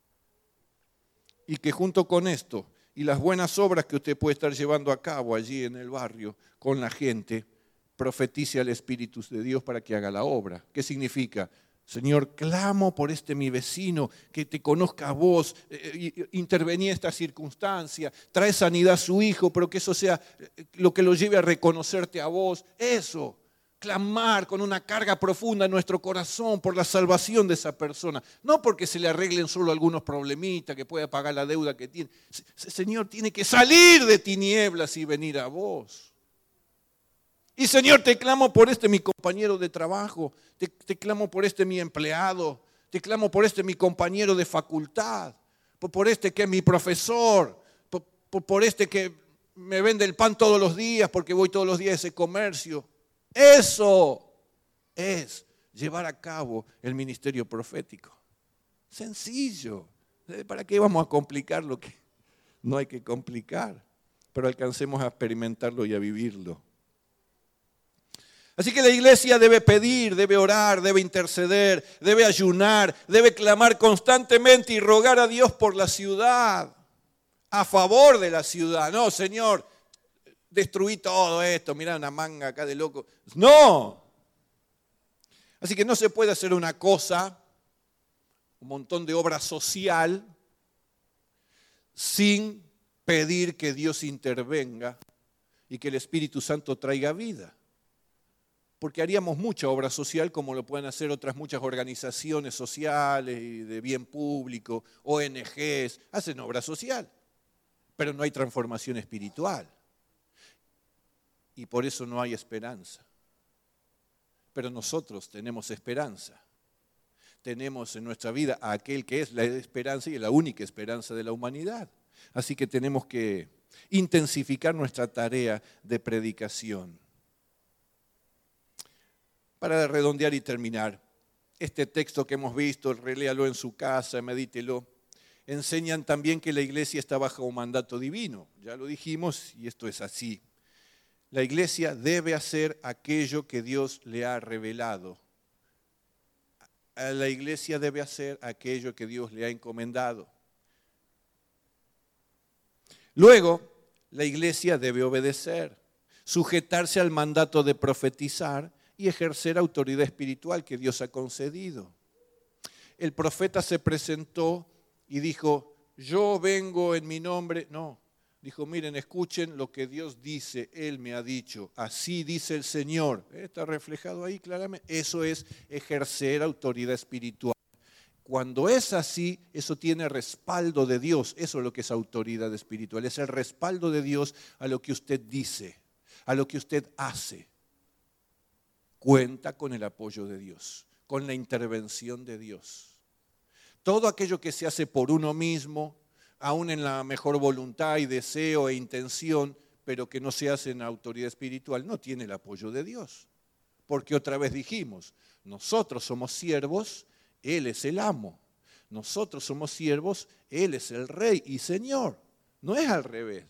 Y que junto con esto y las buenas obras que usted puede estar llevando a cabo allí en el barrio con la gente, profetice al Espíritu de Dios para que haga la obra. ¿Qué significa? Señor, clamo por mi vecino, que te conozca a vos, intervení en esta circunstancia, trae sanidad a su hijo, pero que eso sea lo que lo lleve a reconocerte a vos. Eso. Clamar con una carga profunda en nuestro corazón por la salvación de esa persona. No porque se le arreglen solo algunos problemitas, que pueda pagar la deuda que tiene. Señor, tiene que salir de tinieblas y venir a vos. Y Señor, te clamo por mi compañero de trabajo, te clamo por mi empleado, te clamo por mi compañero de facultad, por que es mi profesor, por que me vende el pan todos los días porque voy todos los días a ese comercio. Eso es llevar a cabo el ministerio profético. Sencillo. ¿Para qué vamos a complicar lo que no hay que complicar? Pero alcancemos a experimentarlo y a vivirlo. Así que la iglesia debe pedir, debe orar, debe interceder, debe ayunar, debe clamar constantemente y rogar a Dios por la ciudad, a favor de la ciudad. No, Señor, destruí todo esto, mirá una manga acá de loco. No. Así que no se puede hacer una cosa, un montón de obra social, sin pedir que Dios intervenga y que el Espíritu Santo traiga vida. Porque haríamos mucha obra social como lo pueden hacer otras muchas organizaciones sociales y de bien público, ONGs, hacen obra social, pero no hay transformación espiritual. Y por eso no hay esperanza. Pero nosotros tenemos esperanza. Tenemos en nuestra vida a aquel que es la esperanza y la única esperanza de la humanidad. Así que tenemos que intensificar nuestra tarea de predicación. Para redondear y terminar, este texto que hemos visto, reléalo en su casa, medítelo, enseñan también que la iglesia está bajo un mandato divino. Ya lo dijimos y esto es así. La iglesia debe hacer aquello que Dios le ha revelado. La iglesia debe hacer aquello que Dios le ha encomendado. Luego, la iglesia debe obedecer, sujetarse al mandato de profetizar y ejercer autoridad espiritual que Dios ha concedido. El profeta se presentó y dijo, yo vengo en mi nombre. No, Dijo, miren, escuchen lo que Dios dice, Él me ha dicho, así dice el Señor. Está reflejado ahí claramente. Eso es ejercer autoridad espiritual. Cuando es así, eso tiene respaldo de Dios. Eso es lo que es autoridad espiritual. Es el respaldo de Dios a lo que usted dice, a lo que usted hace. Cuenta con el apoyo de Dios, con la intervención de Dios. Todo aquello que se hace por uno mismo, aún en la mejor voluntad y deseo e intención, pero que no se hace en autoridad espiritual, no tiene el apoyo de Dios. Porque otra vez dijimos, nosotros somos siervos, Él es el amo. Nosotros somos siervos, Él es el Rey y Señor. No es al revés.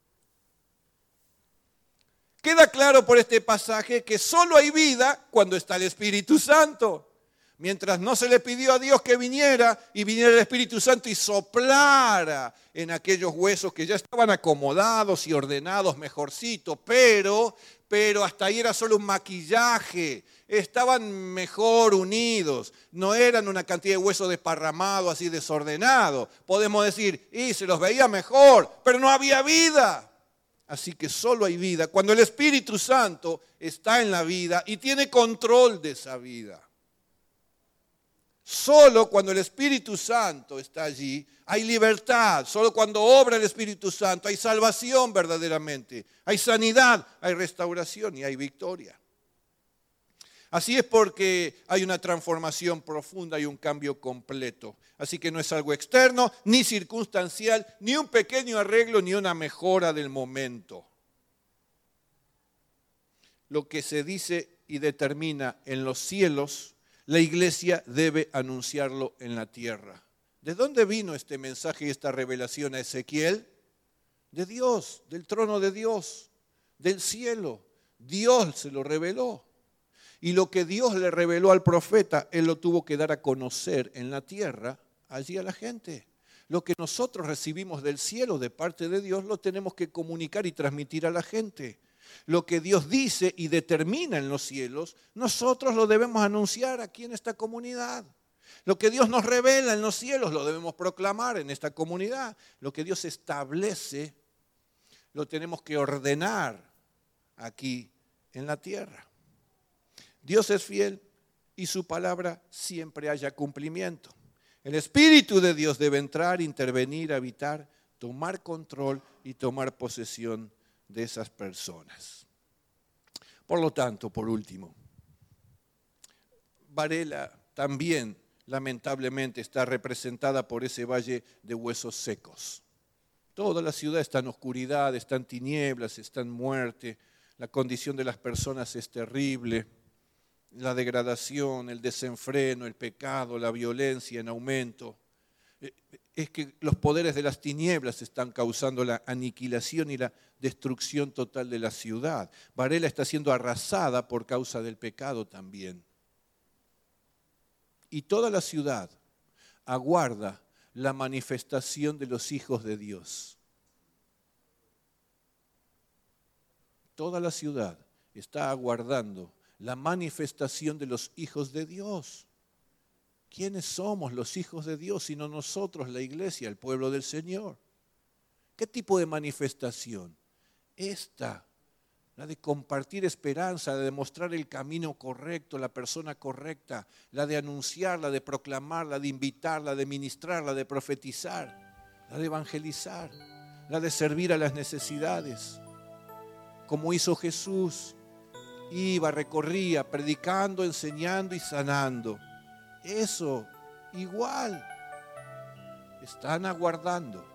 Queda claro por este pasaje que solo hay vida cuando está el Espíritu Santo. Mientras no se le pidió a Dios que viniera y viniera el Espíritu Santo y soplara en aquellos huesos que ya estaban acomodados y ordenados mejorcito, pero hasta ahí era solo un maquillaje, estaban mejor unidos, no eran una cantidad de huesos desparramados así desordenados. Podemos decir, y se los veía mejor, pero no había vida. Así que solo hay vida cuando el Espíritu Santo está en la vida y tiene control de esa vida. Solo cuando el Espíritu Santo está allí hay libertad. Solo cuando obra el Espíritu Santo hay salvación verdaderamente. Hay sanidad, hay restauración y hay victoria. Así es porque hay una transformación profunda y un cambio completo. Así que no es algo externo, ni circunstancial, ni un pequeño arreglo, ni una mejora del momento. Lo que se dice y determina en los cielos, la iglesia debe anunciarlo en la tierra. ¿De dónde vino este mensaje y esta revelación a Ezequiel? De Dios, del trono de Dios, del cielo. Dios se lo reveló. Y lo que Dios le reveló al profeta, él lo tuvo que dar a conocer en la tierra, allí a la gente. Lo que nosotros recibimos del cielo de parte de Dios, lo tenemos que comunicar y transmitir a la gente. Lo que Dios dice y determina en los cielos, nosotros lo debemos anunciar aquí en esta comunidad. Lo que Dios nos revela en los cielos, lo debemos proclamar en esta comunidad. Lo que Dios establece, lo tenemos que ordenar aquí en la tierra. Dios es fiel y su palabra siempre haya cumplimiento. El Espíritu de Dios debe entrar, intervenir, habitar, tomar control y tomar posesión de esas personas. Por lo tanto, por último, Varela también lamentablemente está representada por ese valle de huesos secos. Toda la ciudad está en oscuridad, está en tinieblas, está en muerte, la condición de las personas es terrible. La degradación, el desenfreno, el pecado, la violencia en aumento. Es que los poderes de las tinieblas están causando la aniquilación y la destrucción total de la ciudad. Varela está siendo arrasada por causa del pecado también. Y toda la ciudad aguarda la manifestación de los hijos de Dios. Toda la ciudad está aguardando la manifestación de los hijos de Dios. ¿Quiénes somos los hijos de Dios sino nosotros, la iglesia, el pueblo del Señor? ¿Qué tipo de manifestación? Esta, la de compartir esperanza, de demostrar el camino correcto, la persona correcta, la de anunciar, la de proclamar, la de invitar, la de ministrar, la de profetizar, la de evangelizar, la de servir a las necesidades, como hizo Jesús. Iba, recorría, predicando, enseñando y sanando. Eso, igual, están aguardando.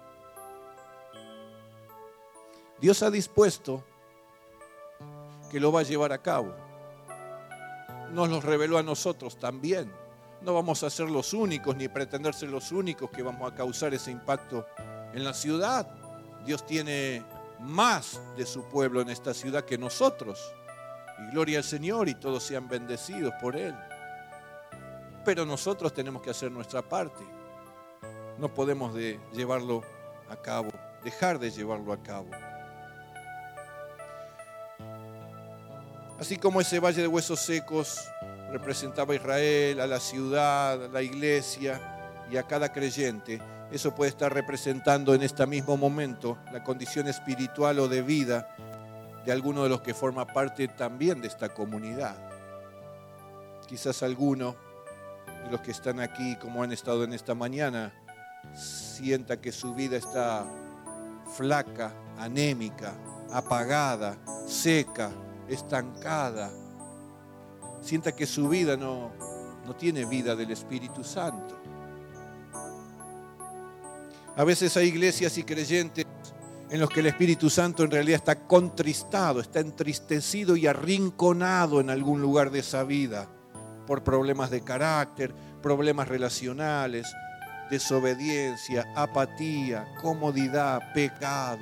Dios ha dispuesto que lo va a llevar a cabo. Nos lo reveló a nosotros también. No vamos a ser los únicos ni pretender ser los únicos que vamos a causar ese impacto en la ciudad. Dios tiene más de su pueblo en esta ciudad que nosotros. Y gloria al Señor y todos sean bendecidos por Él. Pero nosotros tenemos que hacer nuestra parte. No podemos llevarlo a cabo, dejar de llevarlo a cabo. Así como ese valle de huesos secos representaba a Israel, a la ciudad, a la iglesia, y a cada creyente, eso puede estar representando en este mismo momento la condición espiritual o de vida de alguno de los que forma parte también de esta comunidad. Quizás alguno de los que están aquí, como han estado en esta mañana, sienta que su vida está flaca, anémica, apagada, seca, estancada. Sienta que su vida no tiene vida del Espíritu Santo. A veces hay iglesias y creyentes en los que el Espíritu Santo en realidad está contristado, está entristecido y arrinconado en algún lugar de esa vida por problemas de carácter, problemas relacionales, desobediencia, apatía, comodidad, pecado.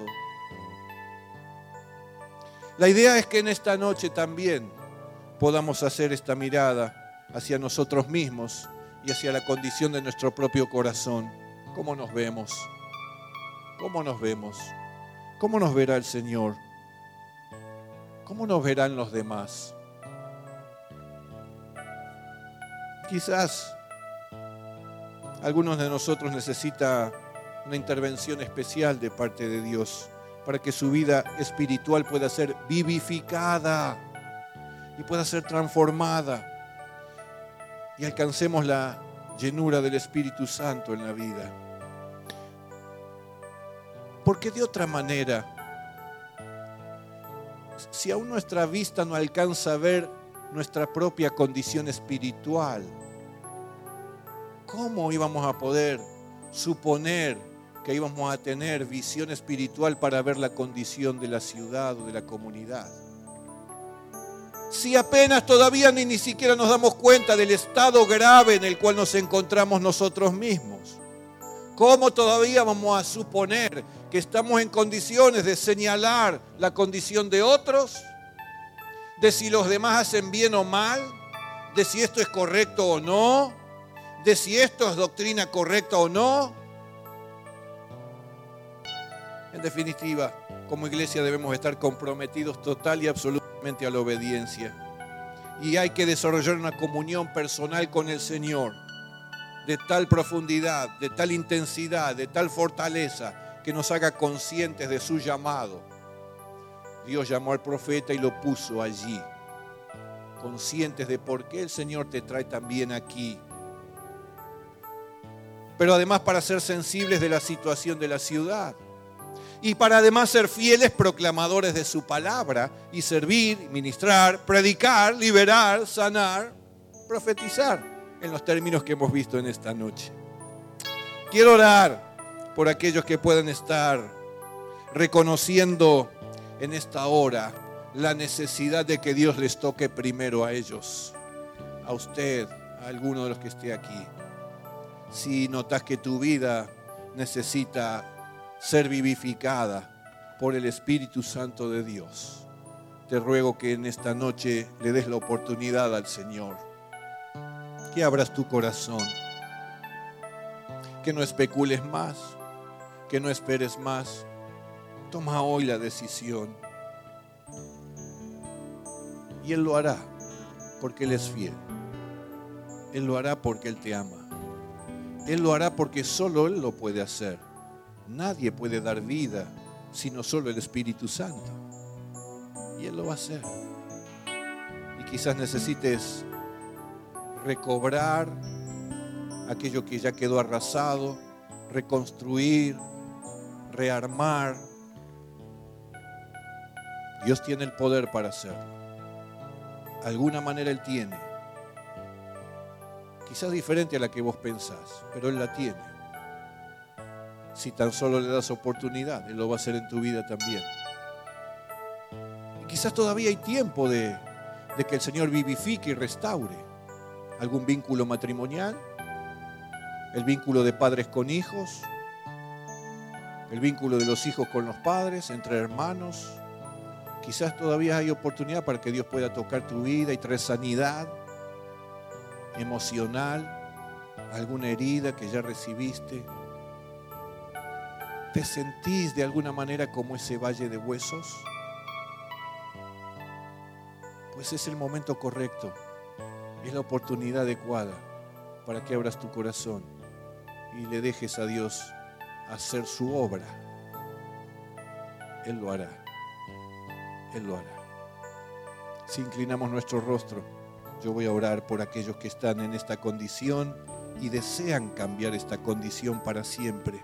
La idea es que en esta noche también podamos hacer esta mirada hacia nosotros mismos y hacia la condición de nuestro propio corazón. ¿Cómo nos vemos? ¿Cómo nos vemos? ¿Cómo nos verá el Señor? ¿Cómo nos verán los demás? Quizás algunos de nosotros necesitan una intervención especial de parte de Dios para que su vida espiritual pueda ser vivificada y pueda ser transformada y alcancemos la llenura del Espíritu Santo en la vida. Porque de otra manera, si aún nuestra vista no alcanza a ver nuestra propia condición espiritual, ¿cómo íbamos a poder suponer que íbamos a tener visión espiritual para ver la condición de la ciudad o de la comunidad? Si apenas todavía ni siquiera nos damos cuenta del estado grave en el cual nos encontramos nosotros mismos, ¿cómo todavía vamos a suponer que estamos en condiciones de señalar la condición de otros? De si los demás hacen bien o mal, de si esto es correcto o no, de si esto es doctrina correcta o no. En definitiva, como iglesia debemos estar comprometidos total y absolutamente a la obediencia. Y hay que desarrollar una comunión personal con el Señor de tal profundidad, de tal intensidad, de tal fortaleza que nos haga conscientes de su llamado. Dios llamó al profeta y lo puso allí, conscientes de por qué el Señor te trae también aquí. Pero además para ser sensibles de la situación de la ciudad y para además ser fieles proclamadores de su palabra y servir, ministrar, predicar, liberar, sanar, profetizar en los términos que hemos visto en esta noche. Quiero orar por aquellos que puedan estar reconociendo en esta hora la necesidad de que Dios les toque primero a ellos, a usted, a alguno de los que esté aquí. Si notas que tu vida necesita ser vivificada por el Espíritu Santo de Dios, te ruego que en esta noche le des la oportunidad al Señor, que abras tu corazón, que no especules más, que no esperes más. Toma hoy la decisión y Él lo hará porque Él es fiel. Él lo hará porque Él te ama. Él lo hará porque solo Él lo puede hacer. Nadie puede dar vida sino solo el Espíritu Santo. Y Él lo va a hacer. Y quizás necesites recobrar aquello que ya quedó arrasado, reconstruir, rearmar. Dios tiene el poder para hacerlo. Alguna manera Él tiene. Quizás diferente a la que vos pensás, pero Él la tiene. Si tan solo le das oportunidad, Él lo va a hacer en tu vida también. Y quizás todavía hay tiempo de que el Señor vivifique y restaure algún vínculo matrimonial, el vínculo de padres con hijos, el vínculo de los hijos con los padres, entre hermanos. Quizás todavía hay oportunidad para que Dios pueda tocar tu vida y traer sanidad emocional, alguna herida que ya recibiste. ¿Te sentís de alguna manera como ese valle de huesos? Pues es el momento correcto, es la oportunidad adecuada para que abras tu corazón y le dejes a Dios hacer su obra, Él lo hará. Él lo hará. Si inclinamos nuestro rostro, yo voy a orar por aquellos que están en esta condición y desean cambiar esta condición para siempre.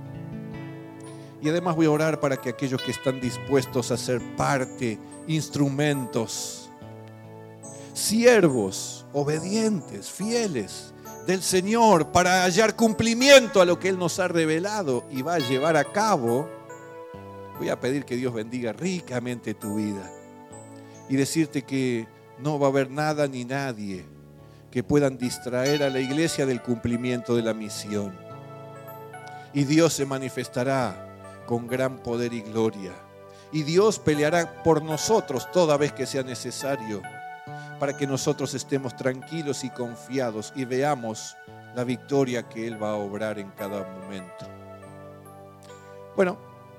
Y además voy a orar para que aquellos que están dispuestos a ser parte, instrumentos, siervos, obedientes, fieles del Señor para hallar cumplimiento a lo que Él nos ha revelado y va a llevar a cabo, voy a pedir que Dios bendiga ricamente tu vida y decirte que no va a haber nada ni nadie que puedan distraer a la iglesia del cumplimiento de la misión. Y Dios se manifestará con gran poder y gloria. Y Dios peleará por nosotros toda vez que sea necesario, para que nosotros estemos tranquilos y confiados y veamos la victoria que Él va a obrar en cada momento. Bueno,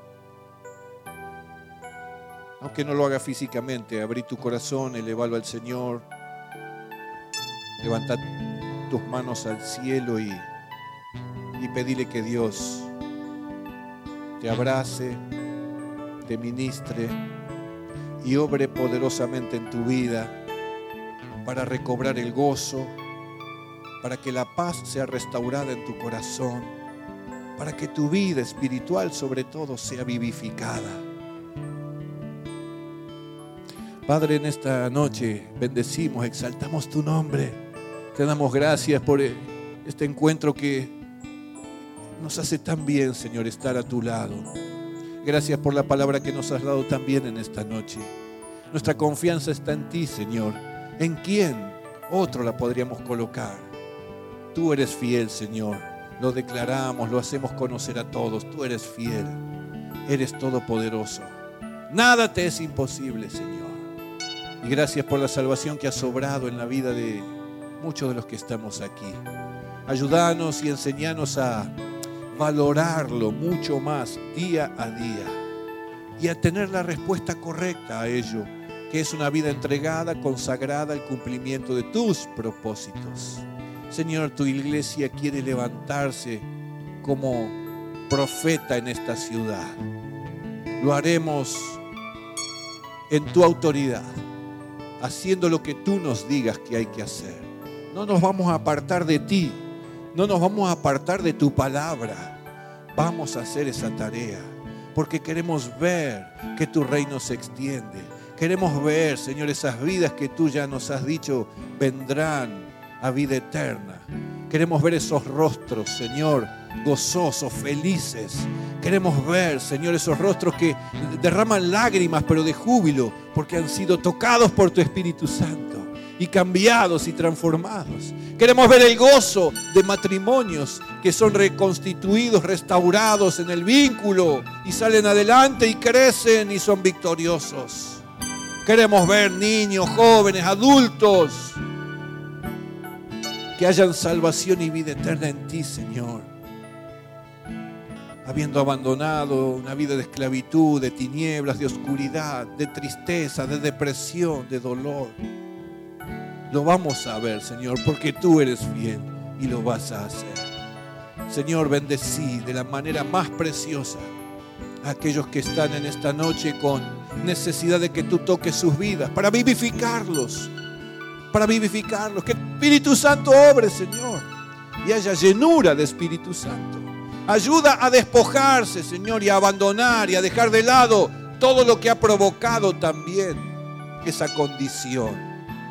aunque no lo haga físicamente, abrí tu corazón, elevalo al Señor, levanta tus manos al cielo y pedile que Dios te abrace, te ministre y obre poderosamente en tu vida para recobrar el gozo, para que la paz sea restaurada en tu corazón, para que tu vida espiritual sobre todo sea vivificada. Padre, en esta noche bendecimos, exaltamos tu nombre, te damos gracias por este encuentro que nos hace tan bien, Señor, estar a tu lado. Gracias por la palabra que nos has dado también en esta noche. Nuestra confianza está en ti, Señor. ¿En quién otro la podríamos colocar? Tú eres fiel, Señor. Lo declaramos, lo hacemos conocer a todos. Tú eres fiel, eres todopoderoso. Nada te es imposible, Señor. Y gracias por la salvación que ha sobrado en la vida de muchos de los que estamos aquí. Ayúdanos y enséñanos a valorarlo mucho más día a día y a tener la respuesta correcta a ello, que es una vida entregada, consagrada al cumplimiento de tus propósitos. Señor, tu iglesia quiere levantarse como profeta en esta ciudad. Lo haremos en tu autoridad, haciendo lo que tú nos digas que hay que hacer. No nos vamos a apartar de ti, no nos vamos a apartar de tu palabra. Vamos a hacer esa tarea, porque queremos ver que tu reino se extiende. Queremos ver, Señor, esas vidas que tú ya nos has dicho vendrán a vida eterna. Queremos ver esos rostros, Señor, gozosos, felices. Queremos ver, Señor, esos rostros que derraman lágrimas, pero de júbilo, porque han sido tocados por tu Espíritu Santo y cambiados y transformados. Queremos ver el gozo de matrimonios que son reconstituidos, restaurados en el vínculo y salen adelante y crecen y son victoriosos. Queremos ver niños, jóvenes, adultos que hayan salvación y vida eterna en ti, Señor. Habiendo abandonado una vida de esclavitud, de tinieblas, de oscuridad, de tristeza, de depresión, de dolor. Lo vamos a ver, Señor, porque tú eres fiel y lo vas a hacer. Señor, bendecí de la manera más preciosa a aquellos que están en esta noche con necesidad de que tú toques sus vidas para vivificarlos. Que el Espíritu Santo obre, Señor, y haya llenura de Espíritu Santo. Ayuda a despojarse, Señor, y a abandonar y a dejar de lado todo lo que ha provocado también esa condición.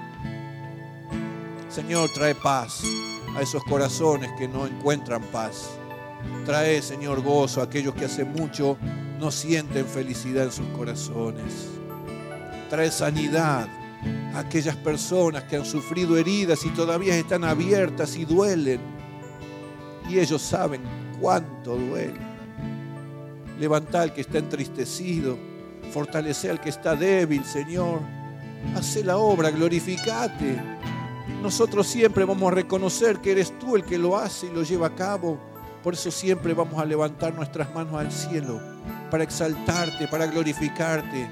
Señor, trae paz a esos corazones que no encuentran paz. Trae, Señor, gozo a aquellos que hace mucho no sienten felicidad en sus corazones. Trae sanidad a aquellas personas que han sufrido heridas y todavía están abiertas y duelen. Y ellos saben cuánto duele. Levanta al que está entristecido. Fortalece al que está débil, Señor. Haz la obra, glorificate. Nosotros siempre vamos a reconocer que eres tú el que lo hace y lo lleva a cabo. Por eso siempre vamos a levantar nuestras manos al cielo para exaltarte, para glorificarte,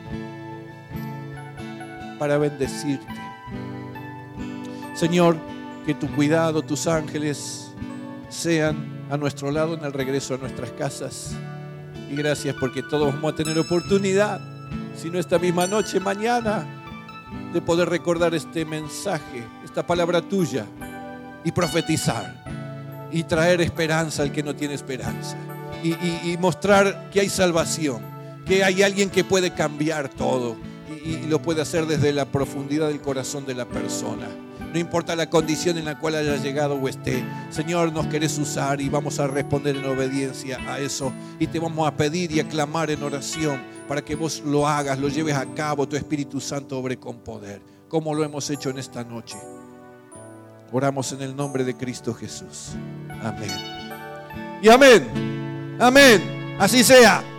para bendecirte. Señor, que tu cuidado, tus ángeles sean a nuestro lado en el regreso a nuestras casas. Y gracias porque todos vamos a tener oportunidad, si no esta misma noche, mañana, de poder recordar este mensaje, esta palabra tuya, y profetizar y traer esperanza al que no tiene esperanza, y mostrar que hay salvación, que hay alguien que puede cambiar todo y lo puede hacer desde la profundidad del corazón de la persona. No importa la condición en la cual haya llegado o esté, Señor, nos querés usar y vamos a responder en obediencia a eso, y te vamos a pedir y a clamar en oración para que vos lo hagas, lo lleves a cabo, tu Espíritu Santo obre con poder, como lo hemos hecho en esta noche. Oramos en el nombre de Cristo Jesús. Amén. Y amén. Amén. Así sea.